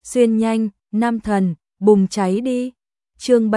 xuyên nhanh, nam thần, bùng cháy đi. Chương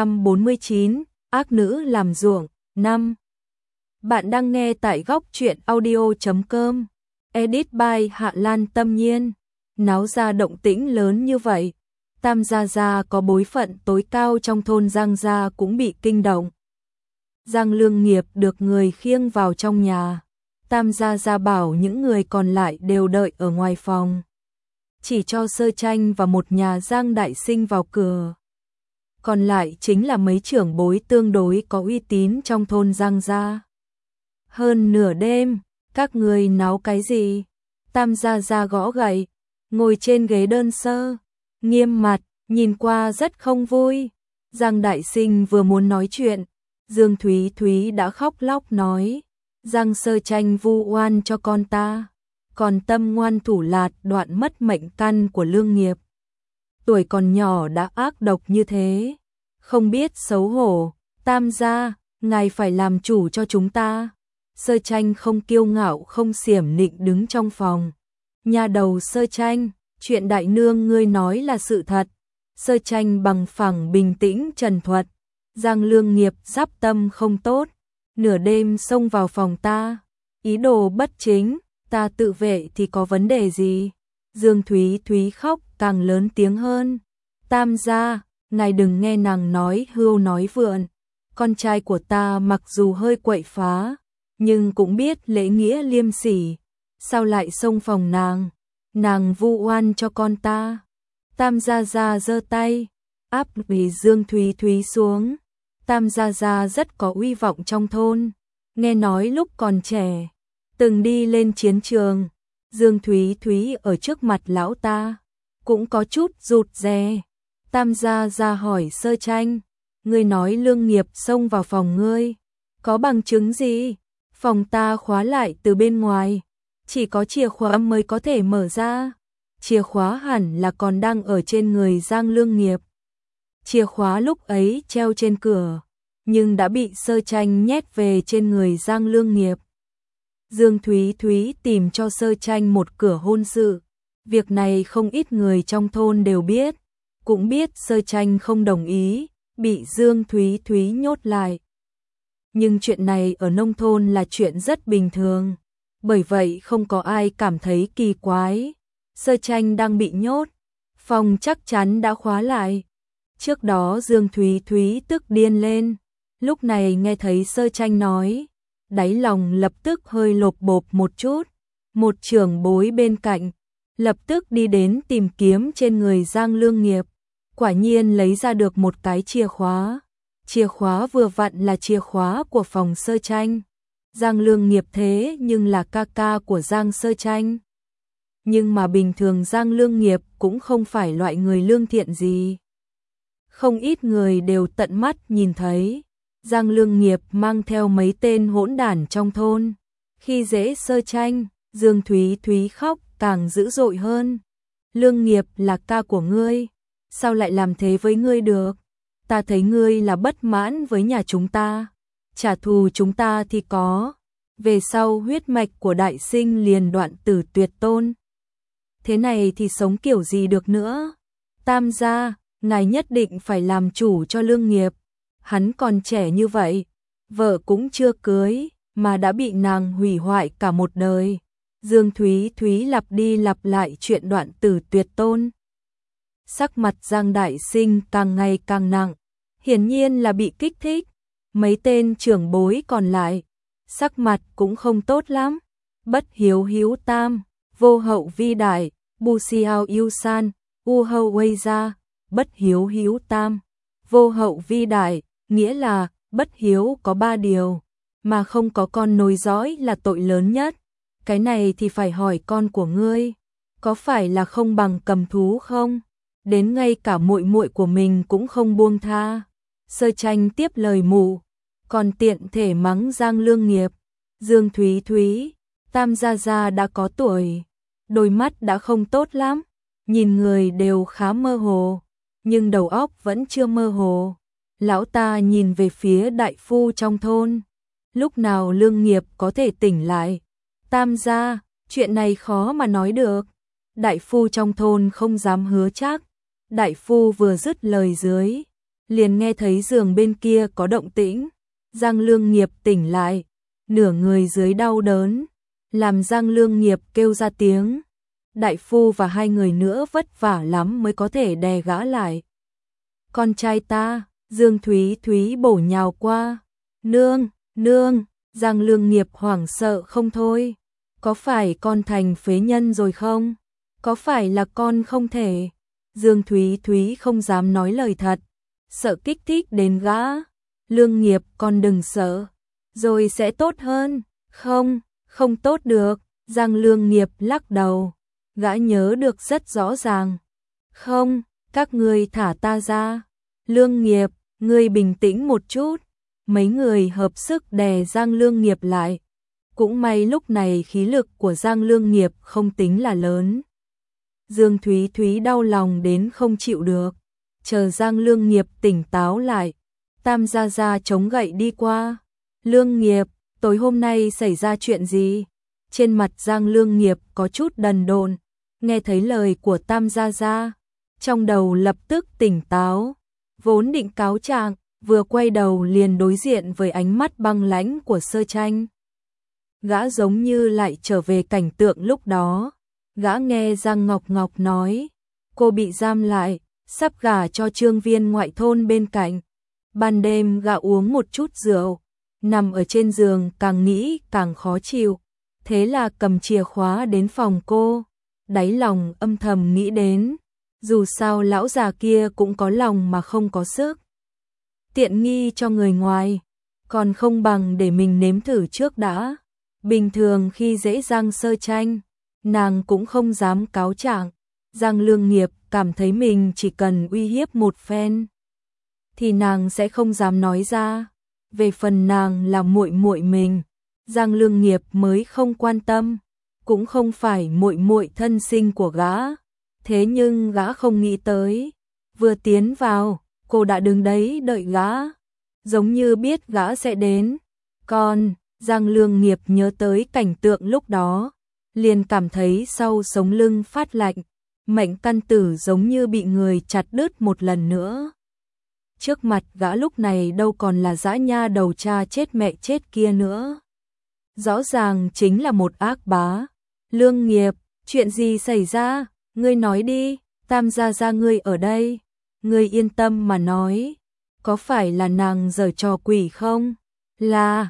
749, ác nữ làm ruộng, 5. Bạn đang nghe tại góc truyện audio.com. Edit by Hạ Lan Tâm Nhiên. Náo ra động tĩnh lớn như vậy, Tam Gia Gia có bối phận tối cao trong thôn Giang Gia cũng bị kinh động. Giang Lương Nghiệp được người khiêng vào trong nhà. Tam Gia Gia bảo những người còn lại đều đợi ở ngoài phòng, chỉ cho Sơ Tranh và một nhà Giang Đại Sinh vào cửa. Còn lại chính là mấy trưởng bối tương đối có uy tín trong thôn Giang Gia. Hơn nửa đêm, các người náo cái gì? Tam Gia Gia gõ gậy, ngồi trên ghế đơn sơ, nghiêm mặt, nhìn qua rất không vui. Giang Đại Sinh vừa muốn nói chuyện, Dương Thúy Thúy đã khóc lóc nói, Giang Sơ Tranh vu oan cho con ta, còn tâm ngoan thủ lạt đoạn mất mệnh căn của Lương Nghiệp. Tuổi còn nhỏ đã ác độc như thế, không biết xấu hổ. Tam gia, ngài phải làm chủ cho chúng ta. Sơ Tranh không kiêu ngạo không xiểm nịnh đứng trong phòng. Nhà đầu Sơ Tranh, chuyện đại nương ngươi nói là sự thật. Sơ Tranh bằng phẳng bình tĩnh trần thuật. Giang Lương Nghiệp giáp tâm không tốt, nửa đêm xông vào phòng ta, ý đồ bất chính, ta tự vệ thì có vấn đề gì? Dương Thúy Thúy khóc càng lớn tiếng hơn. Tam gia, ngài đừng nghe nàng nói hưu nói vượn. Con trai của ta mặc dù hơi quậy phá, nhưng cũng biết lễ nghĩa liêm sỉ. Sao lại xông phòng nàng? Nàng vu oan cho con ta. Tam gia gia giơ tay, áp vì Dương Thúy Thúy xuống. Tam gia gia rất có uy vọng trong thôn, nghe nói lúc còn trẻ từng đi lên chiến trường. Dương Thúy Thúy ở trước mặt lão ta cũng có chút rụt rè. Tam gia gia hỏi Sơ Tranh, ngươi nói Lương Nghiệp xông vào phòng ngươi, có bằng chứng gì? Phòng ta khóa lại từ bên ngoài, chỉ có chìa khóa mới có thể mở ra. Chìa khóa hẳn là còn đang ở trên người Giang Lương Nghiệp. Chìa khóa lúc ấy treo trên cửa, nhưng đã bị Sơ Tranh nhét về trên người Giang Lương Nghiệp. Dương Thúy Thúy tìm cho Sơ Tranh một cửa hôn sự. Việc này không ít người trong thôn đều biết, cũng biết Sơ Tranh không đồng ý, bị Dương Thúy Thúy nhốt lại. Nhưng chuyện này ở nông thôn là chuyện rất bình thường, bởi vậy không có ai cảm thấy kỳ quái. Sơ Tranh đang bị nhốt, phòng chắc chắn đã khóa lại. Trước đó Dương Thúy Thúy tức điên lên, lúc này nghe thấy Sơ Tranh nói, đáy lòng lập tức hơi lộp bộp một chút. Một trưởng bối bên cạnh lập tức đi đến tìm kiếm trên người Giang Lương Nghiệp, quả nhiên lấy ra được một cái chìa khóa. Chìa khóa vừa vặn là chìa khóa của phòng Sơ Tranh. Giang Lương Nghiệp thế nhưng là ca ca của Giang Sơ Tranh. Nhưng mà bình thường Giang Lương Nghiệp cũng không phải loại người lương thiện gì. Không ít người đều tận mắt nhìn thấy Giang Lương Nghiệp mang theo mấy tên hỗn đản trong thôn, khi dễ Sơ Tranh. Dương Thúy Thúy khóc càng dữ dội hơn. Lương Nghiệp là ca của ngươi, sao lại làm thế với ngươi được? Ta thấy ngươi là bất mãn với nhà chúng ta, trả thù chúng ta thì có, về sau huyết mạch của Đại Sinh liền đoạn tử tuyệt tôn. Thế này thì sống kiểu gì được nữa? Tam gia, ngài nhất định phải làm chủ cho Lương Nghiệp. Hắn còn trẻ như vậy, vợ cũng chưa cưới, mà đã bị nàng hủy hoại cả một đời. Dương Thúy Thúy lặp đi lặp lại chuyện đoạn tử tuyệt tôn. Sắc mặt Giang Đại Sinh càng ngày càng nặng, hiển nhiên là bị kích thích. Mấy tên trưởng bối còn lại, sắc mặt cũng không tốt lắm. Bất hiếu hiếu tam, vô hậu vi đại, bu xiao yêu san, u hậu quay ra. Bất hiếu hiếu tam, vô hậu vi đại, nghĩa là bất hiếu có 3 điều, mà không có con nối dõi là tội lớn nhất. Cái này thì phải hỏi con của ngươi, có phải là không bằng cầm thú không? Đến ngay cả muội muội của mình cũng không buông tha. Sơ Tranh tiếp lời mụ, còn tiện thể mắng Giang Lương Nghiệp. Dương Thúy Thúy, Tam gia gia đã có tuổi, đôi mắt đã không tốt lắm, nhìn người đều khá mơ hồ, nhưng đầu óc vẫn chưa mơ hồ. Lão ta nhìn về phía đại phu trong thôn, lúc nào Lương Nghiệp có thể tỉnh lại? Tam gia, chuyện này khó mà nói được. đại phu trong thôn không dám hứa chắc. Đại phu vừa dứt lời dưới, liền nghe thấy giường bên kia có động tĩnh. Giang Lương Nghiệp tỉnh lại, nửa người dưới đau đớn, làm Giang Lương Nghiệp kêu ra tiếng. Đại phu và hai người nữa vất vả lắm mới có thể đè gã lại. Con trai ta, Dương Thúy Thúy bổ nhào qua. Nương, nương, Giang Lương Nghiệp hoảng sợ không thôi. Có phải con thành phế nhân rồi không? Có phải là con không thể? Dương Thúy Thúy không dám nói lời thật, sợ kích thích đến gã. Lương Nghiệp, con đừng sợ, rồi sẽ tốt hơn. Không, không tốt được. Giang Lương Nghiệp lắc đầu, gã nhớ được rất rõ ràng. Không, các ngươi thả ta ra. Lương Nghiệp, ngươi bình tĩnh một chút. Mấy người hợp sức đè Giang Lương Nghiệp lại. Cũng may lúc này khí lực của Giang Lương Nghiệp không tính là lớn. Dương Thúy Thúy đau lòng đến không chịu được. Chờ Giang Lương Nghiệp tỉnh táo lại, Tam Gia Gia chống gậy đi qua. Lương Nghiệp, tối hôm nay xảy ra chuyện gì? Trên mặt Giang Lương Nghiệp có chút đần độn, nghe thấy lời của Tam Gia Gia, trong đầu lập tức tỉnh táo. Vốn định cáo trạng, vừa quay đầu liền đối diện với ánh mắt băng lãnh của Sơ Tranh. Gã giống như lại trở về cảnh tượng lúc đó. Gã nghe Giang Ngọc Ngọc nói, cô bị giam lại, sắp gả cho Trương Viên ngoại thôn bên cạnh. Ban đêm gã uống một chút rượu, nằm ở trên giường càng nghĩ càng khó chịu. Thế là cầm chìa khóa đến phòng cô, đáy lòng âm thầm nghĩ đến, dù sao lão già kia cũng có lòng mà không có sức. Tiện nghi cho người ngoài, còn không bằng để mình nếm thử trước đã. Bình thường khi dễ Giang Sơ Tranh, nàng cũng không dám cáo trạng. Giang Lương Nghiệp cảm thấy mình chỉ cần uy hiếp một phen thì nàng sẽ không dám nói ra. Về phần nàng là muội muội mình, Giang Lương Nghiệp mới không quan tâm, cũng không phải muội muội thân sinh của gã. Thế nhưng gã không nghĩ tới, vừa tiến vào, cô đã đứng đấy đợi gã, giống như biết gã sẽ đến. Còn Giang Lương Nghiệp nhớ tới cảnh tượng lúc đó, liền cảm thấy sau sống lưng phát lạnh, mệnh căn tử giống như bị người chặt đứt một lần nữa. Trước mặt gã lúc này đâu còn là dã nha đầu cha chết mẹ chết kia nữa. Rõ ràng chính là một ác bá. Lương Nghiệp, chuyện gì xảy ra? Ngươi nói đi, Tam Gia Gia ngươi ở đây. Ngươi yên tâm mà nói. Có phải là nàng giở trò quỷ không? Là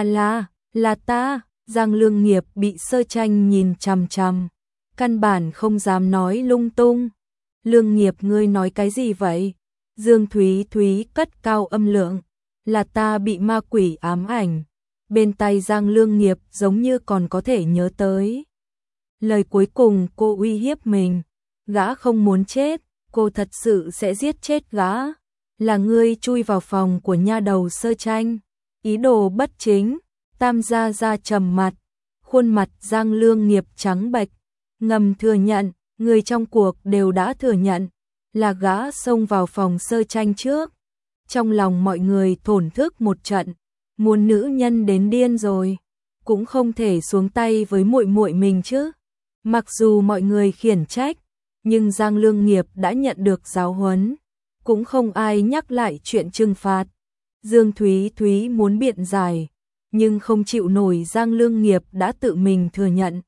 ta. Giang Lương Nghiệp bị Sơ Tranh nhìn chằm chằm, căn bản không dám nói lung tung. Lương Nghiệp, ngươi nói cái gì vậy? Dương Thúy Thúy cất cao âm lượng, là ta bị ma quỷ ám ảnh. Bên tai Giang Lương Nghiệp giống như còn có thể nhớ tới lời cuối cùng cô uy hiếp mình. Gã không muốn chết, cô thật sự sẽ giết chết gã. Là ngươi chui vào phòng của nha đầu Sơ Tranh, ý đồ bất chính. Tam Gia Gia trầm mặt, khuôn mặt Giang Lương Nghiệp trắng bệch, ngầm thừa nhận, người trong cuộc đều đã thừa nhận, là gã xông vào phòng Sơ Tranh trước. Trong lòng mọi người thổn thức một trận, muốn nữ nhân đến điên rồi, cũng không thể xuống tay với muội muội mình chứ. Mặc dù mọi người khiển trách, nhưng Giang Lương Nghiệp đã nhận được giáo huấn, cũng không ai nhắc lại chuyện trừng phạt. Dương Thúy Thúy muốn biện giải, nhưng không chịu nổi Giang Lương Nghiệp đã tự mình thừa nhận.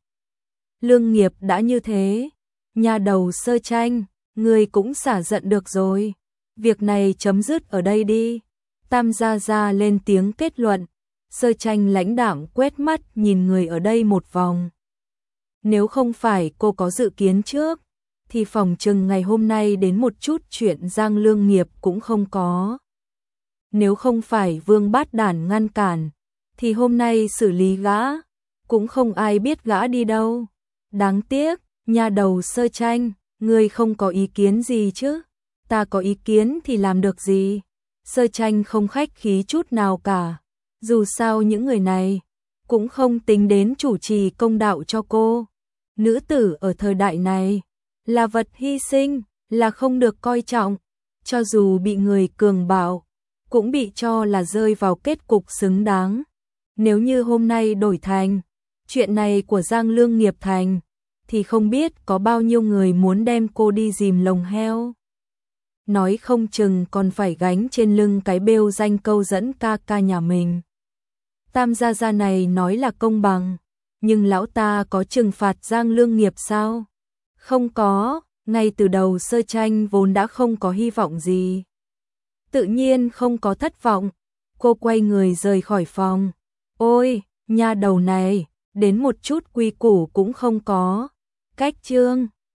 Lương Nghiệp đã như thế, nhà đầu Sơ Tranh, ngươi cũng xả giận được rồi. Việc này chấm dứt ở đây đi. Tam Gia Gia lên tiếng kết luận. Sơ Tranh lãnh đạm quét mắt nhìn người ở đây một vòng. Nếu không phải cô có dự kiến trước, thì phòng chừng ngày hôm nay đến một chút chuyện Giang Lương Nghiệp cũng không có. Nếu không phải Vương Bát Đản ngăn cản, thì hôm nay xử lý gã, cũng không ai biết gã đi đâu. Đáng tiếc, nhà đầu Sơ Tranh, ngươi không có ý kiến gì chứ? Ta có ý kiến thì làm được gì? Sơ Tranh không khách khí chút nào cả. Dù sao những người này cũng không tính đến chủ trì công đạo cho cô. Nữ tử ở thời đại này là vật hy sinh, là không được coi trọng. Cho dù bị người cường bạo, cũng bị cho là rơi vào kết cục xứng đáng. Nếu như hôm nay đổi thành chuyện này của Giang Lương Nghiệp thành, thì không biết có bao nhiêu người muốn đem cô đi dìm lồng heo. Nói không chừng còn phải gánh trên lưng cái bêu danh câu dẫn ca ca nhà mình. Tam gia gia này nói là công bằng, nhưng lão ta có trừng phạt Giang Lương Nghiệp sao? Không có, ngay từ đầu sơ tranh vốn đã không có hy vọng gì. Tự nhiên không có thất vọng, cô quay người rời khỏi phòng. Ôi, nha đầu này, đến một chút quy củ cũng không có. Cách chương